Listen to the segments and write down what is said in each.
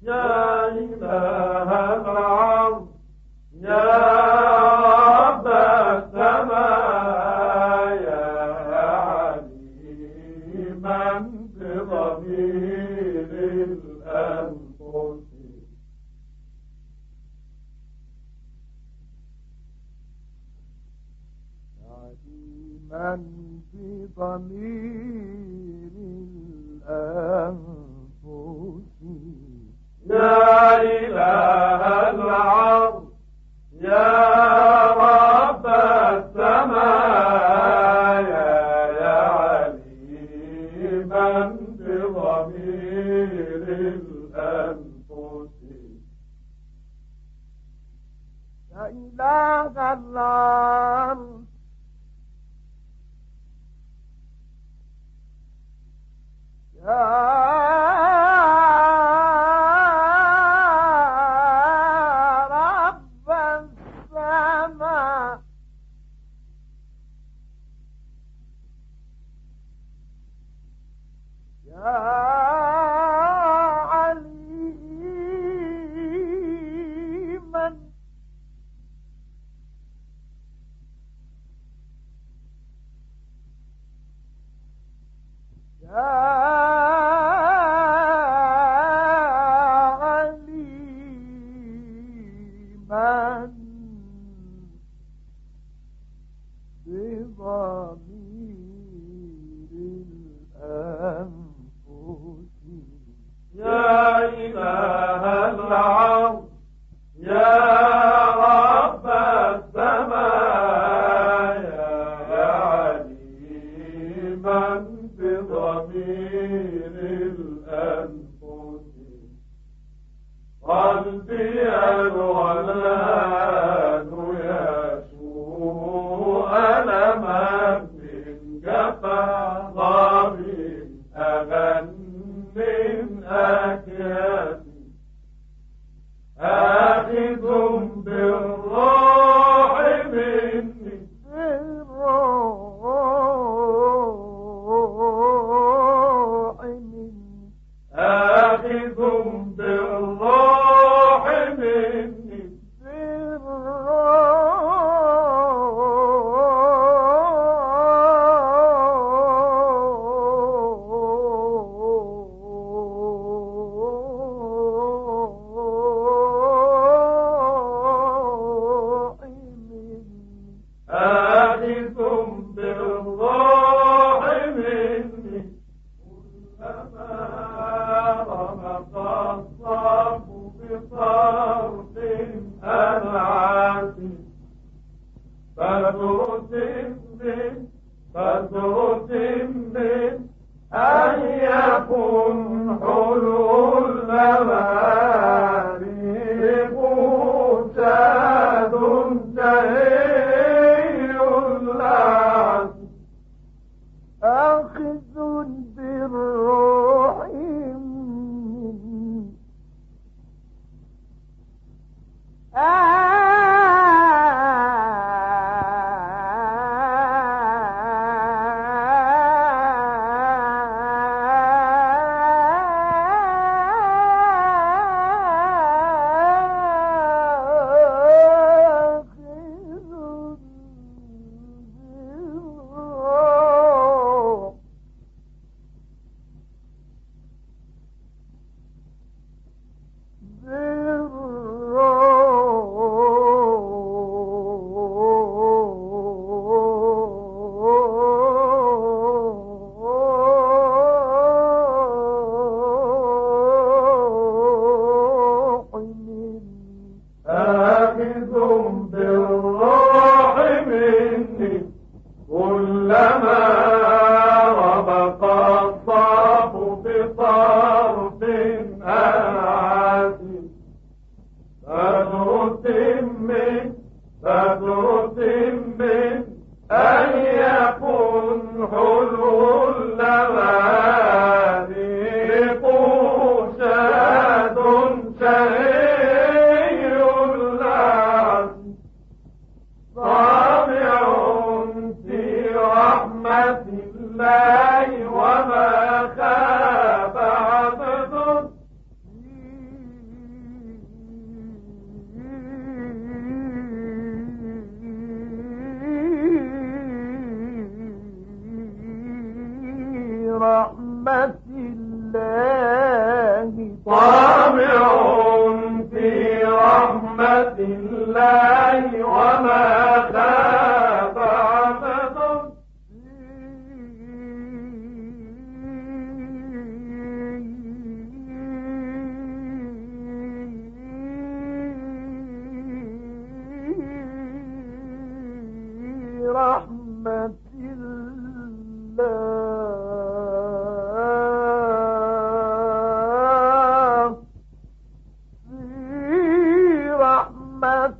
يا إله العرش يا رب السماء يا عليما بضمير الأنفس عليما بضمير الأنفس يا إله العرش يا رب السماء يا عليما بضمير الأنفس يا إله العرش رب السماء يا عليما يا إله العرش يا رب السماء يا عليما بضمير الأنفس قلبي الولاد يشوء ألما من جفا ضرير أغن من أكياسي آخذ بالروح مني آخذ بالروح مني آخذ بالروح مني كلما رمق الصف بصرف أنعاسي فدرس من أن يكن حلو الممالك شاد شهي اللعب آخذ بالروح مني طامع في رحمة الله وما خاب عبد رحمة الله في رحمة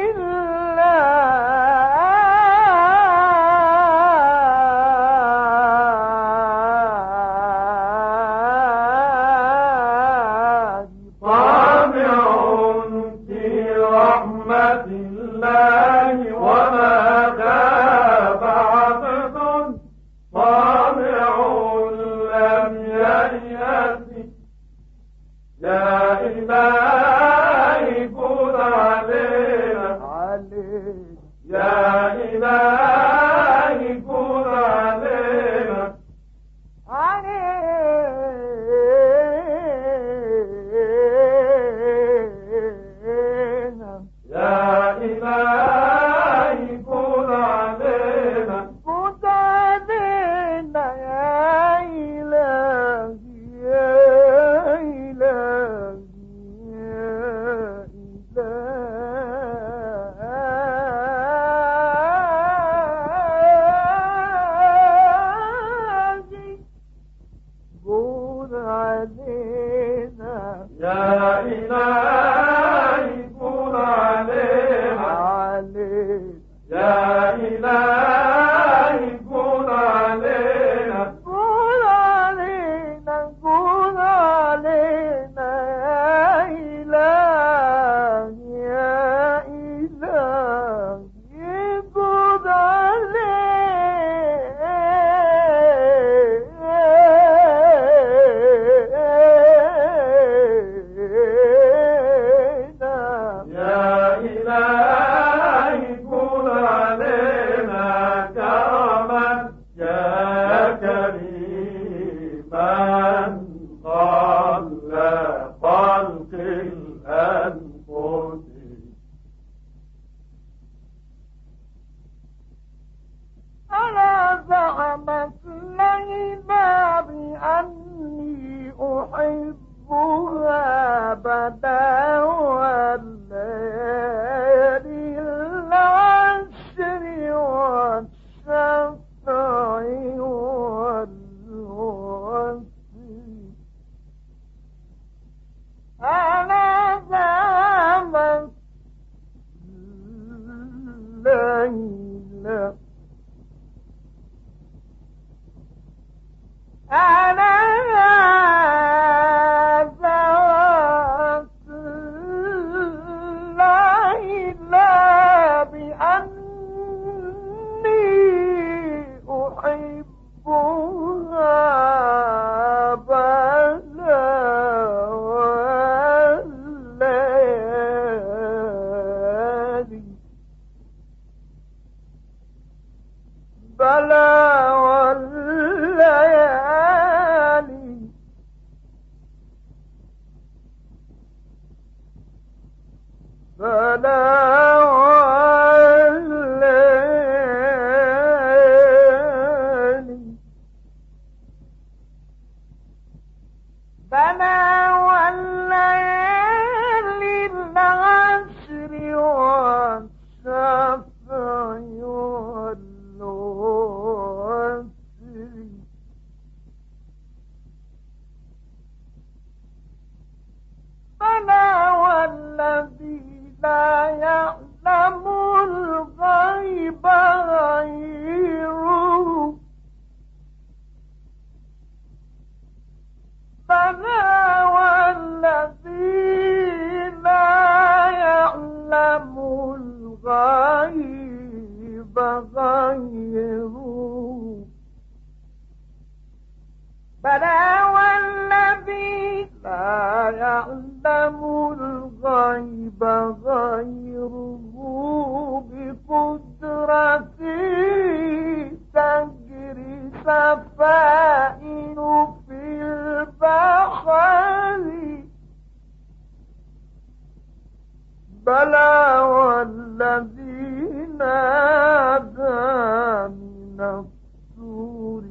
الله طامع في رحمة الله وما خاب عبد طامع لم ييأس يا إلهي كن علينا عليك يا إلهي كن علينا علينا يا إلهي كن علينا كنت علينا يا إلهي يا إلهي يا إلهي كن علينا يا إلهي كن علينا عليك يا إلهي كن علينا كن علينا كن علينا يا إلهي كن علينا يا إلهي كن علينا كرما يا كريما قبل خلق الأنفس ألا زعمت ليلى بأني أحبها بدا والليالي العشر والشفع والوتر ألا زعمت ليلى أنا ذات ليلى بأني أحبها بلا والليالي بلا والليالي بلا والليالي بلا والليالي العشر والشفع والوتر بلا والذي لا يعلم الغيب غيره بلا والذي لا يعلم الغيب غيره بلا والذي لا يعلم الغيب غيره بقدرته تجري سفائن في البحر بلى والذي نادى من الطور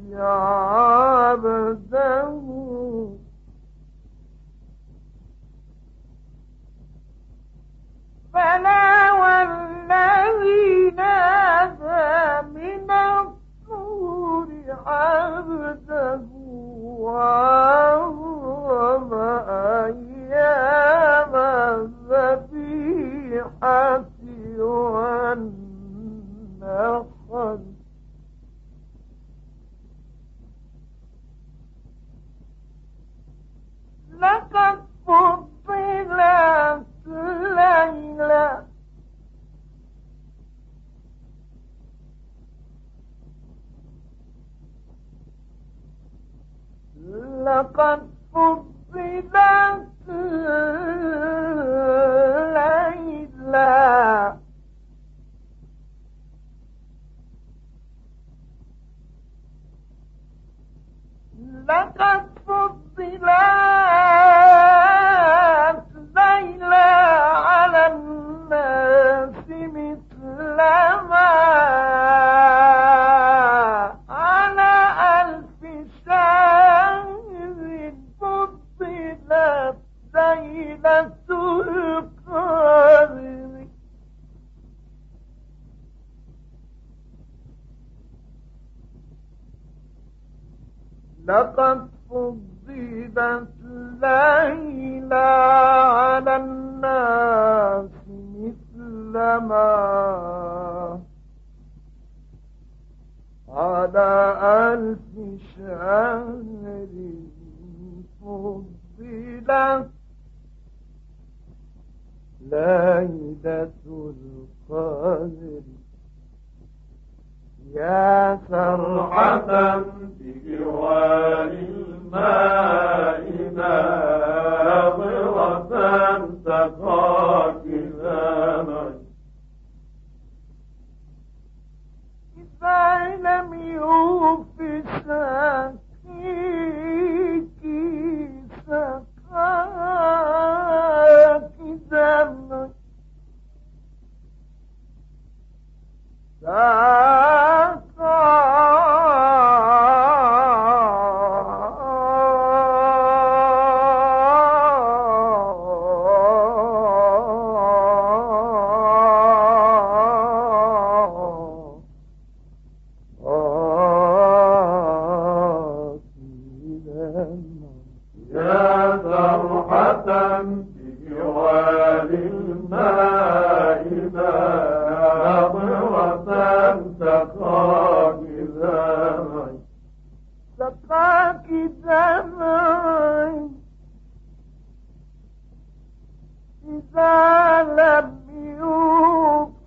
عبده بلى والذي نادى من الطور عبده وعظم أيام الذبيحة والنحل لقد فضلت ليلة لقد فضلت ليلة لقد فضلت ليلة على الناس مثلما على ألف شهر فضلت ليلة القدر لقد فضلت ليلة على الناس مثلما على ألف شهر فضلت ليلة القدر يا فرحة بجوار الماء ناظرة تقاك ذنب إذا لم يوفي ساقيك سقاك ذنب يا فرحة بجوار الماء ناظرة تقاك ذنب سقاك دمعي إذا لم يوف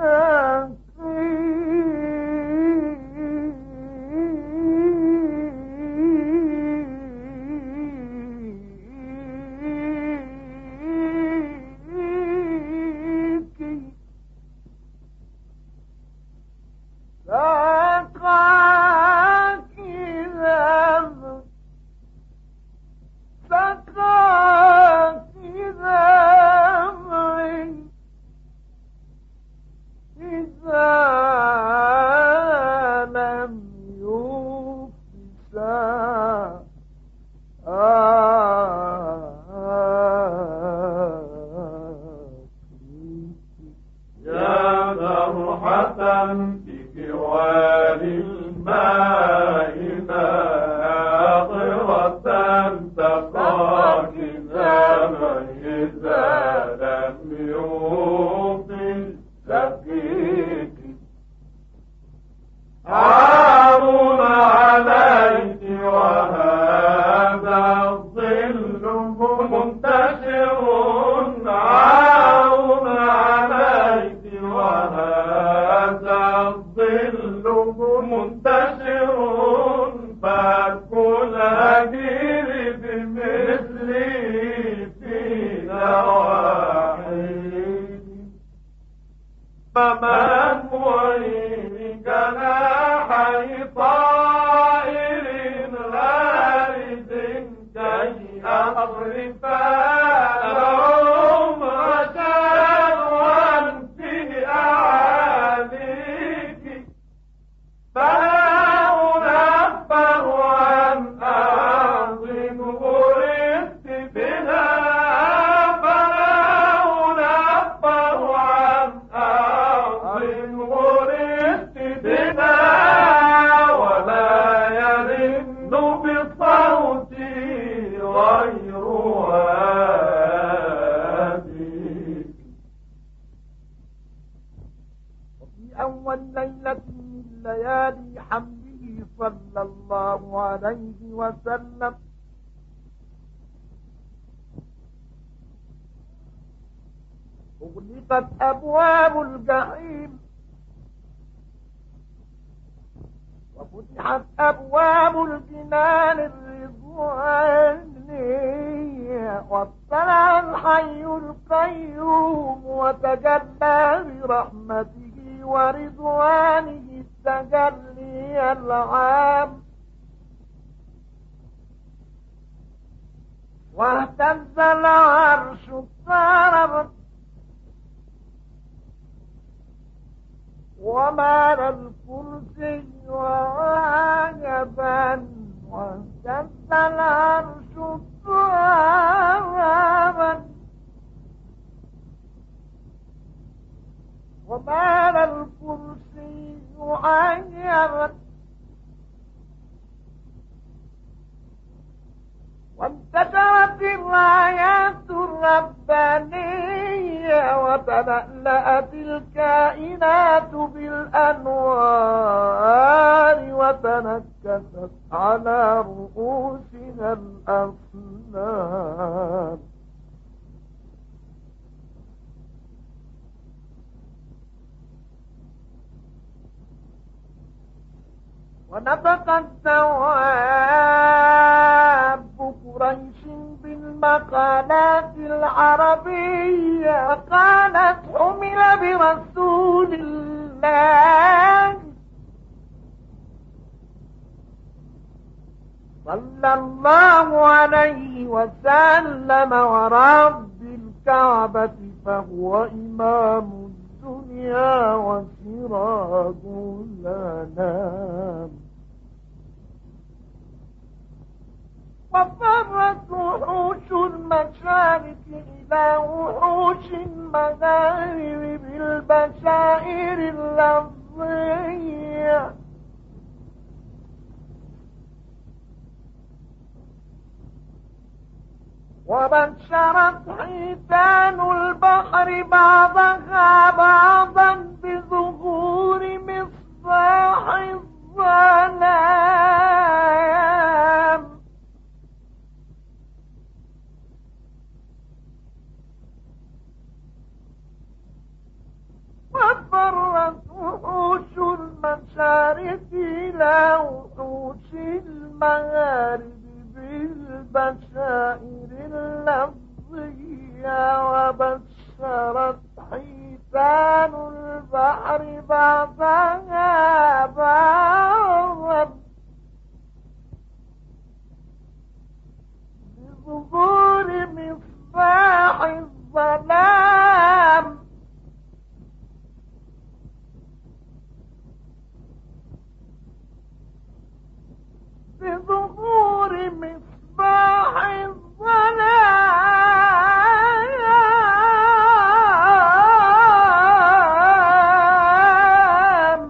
بجوار الماء ناظرة تقاك ذنب إذا لم يوصل سقيك عار عليك وهذا الظل منتشر عار عليك وهذا الظل منتشر فكل أجير بمثلي في نواحي فمن وإن جناحي طائر غارد كي أصرف لهم رشاد عليه وسلم: أغلقت أبواب الجحيم وفتحت أبواب الجنان الرضوانية، واطلع الحي القيوم وتجلى برحمته ورضوانه التجلي العام، واهتز العرش اضطربت ومال الكرسي عجبا، واهتز العرش اضطربا ومال الكرسي عجبا، وانتشرت الآيات الربانية وتلألأت الكائنات بالأنوار وتنكست على رؤوسها الأفنان. ونطقت دواب قريش بالمقالات العربية وقالت: حمل برسول الله صلى الله عليه وسلم ورب الكعبة فهو إمام الدنيا وسراج الأنام. وفرت وحوش المشارق إلى وحوش المغارب بالبشائر اللفظية، وبشرت حيتان البحر بعضها بعضا بظهور مصباح الظلام. وفرت وحوش المشارق إلى وحوش المغارب بالبشائر اللفظية، وبشرت حيتان البحر بعضها بعضا بظهور مصباح الظلام. بظهور مصباح الظلام.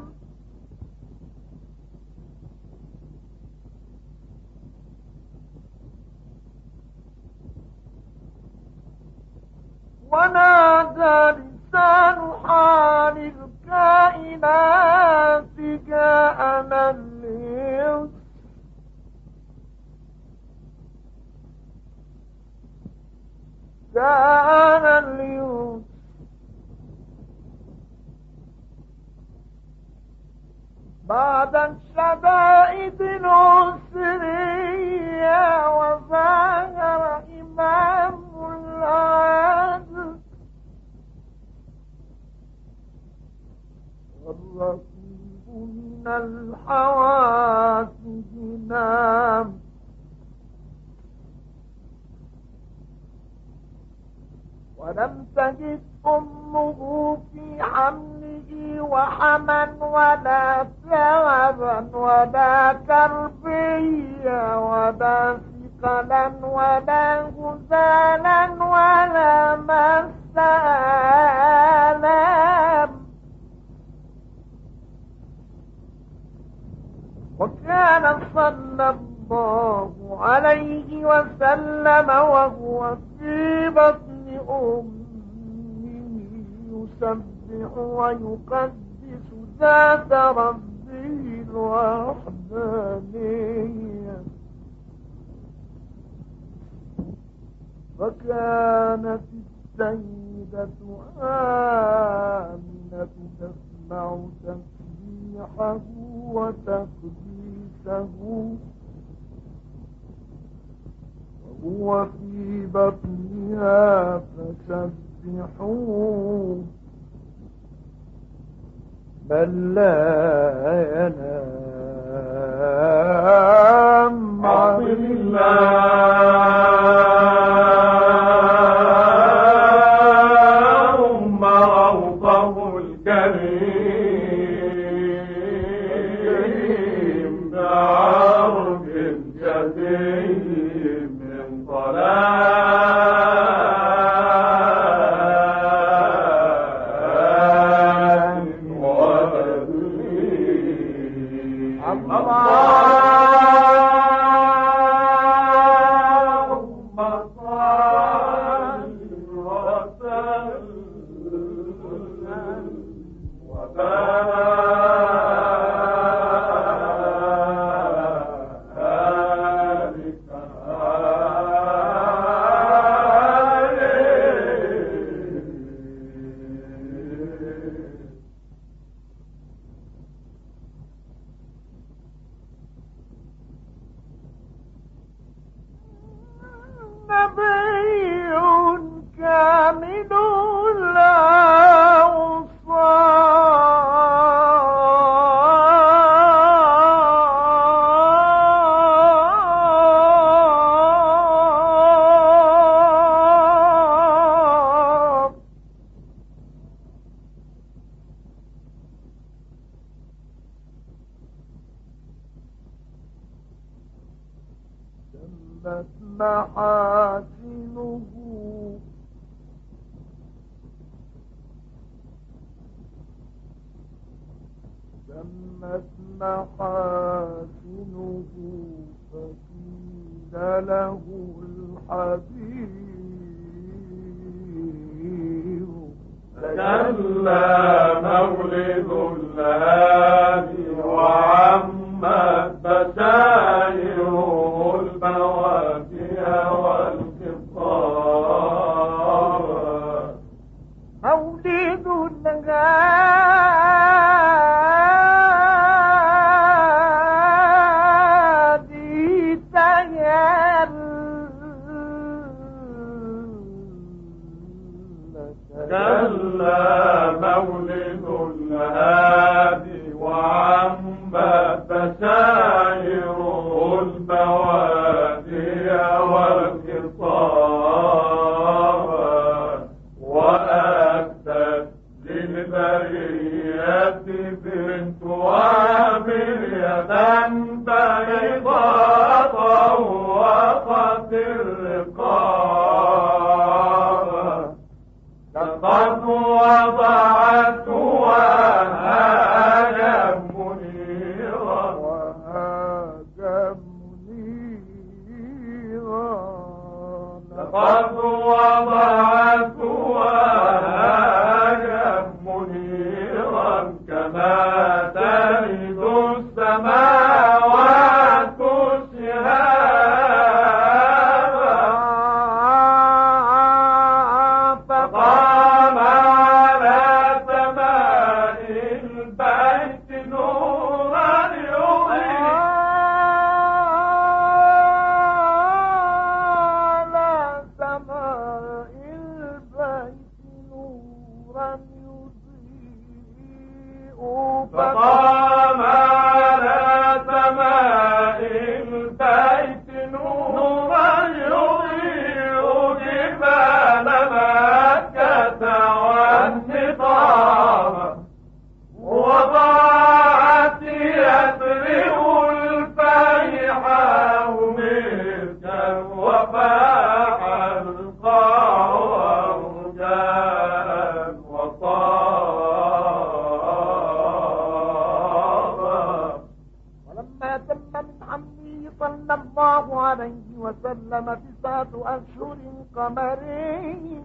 ونادى لسان حال الكائنات: جاءنا اليوم جاءنا اليوم بعد الشدائد العسرية، وظاهر إمام العدل والرقيب من الحوادث نام. ولم تجد أمه في حمله وحما ولا تعبا ولا كربيا ولا ثقلا ولا هزالا ولا مسالا. وكان صلى الله عليه وسلم وهو في بطن أمه يسبح ويقدس ذات ربه الوحدانية. فكانت السيدة آمنة تسمع تسبيحه وتقديسه وهو في بطنها فسبحوه بل لا ينام عن اللهم روضه الكريم بعرض جديد من صلاة وتسليم اللهم صل وسلم وبارك نبي كامل لا وصام تمت محاسنه فقيل له الحبيب تجلى مولد الهادي وعمت بشائره البوادي والخطاب مولد الهادي تجلى مولد الهادي وعمت بشائره البوادي والخطاب وأتت للبرية بنت وامر يدا بيضاء طوقت الرقاب لقد وضعت وهاجا منيرا لقد وضعت وهاجا منيرا كما تلد السماوات شهابا فقام على سماء البيت نورا يضيء على سماء البيت نورا يضيء فقام على سماء البيت نورا يضيء جبال مكة والنظام وضاعت يثرب الفيحاء ملكا وفاح القاع ورجاء وطابا ولما تم من حمله صلى الله عليه وسلم 9 أشهر قمرين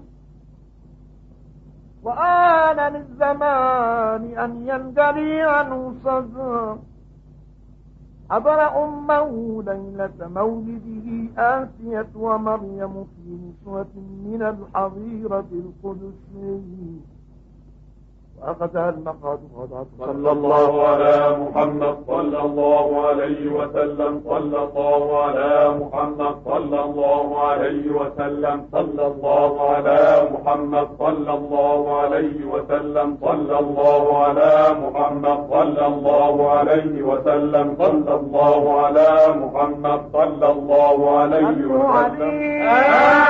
وآن للزمان أن ينجلي عنه صدر حضر أمه ليلة مولده آسية ومريم في نسوة من الحظيرة القدسية، وأخذها المقعد صلى الله على محمد صلى الله عليه وسلم صلى الله على محمد صلى الله عليه وسلم صلى الله على محمد صلى الله عليه وسلم صلى الله على محمد صلى الله عليه وسلم صلى الله على محمد صلى الله عليه وسلم.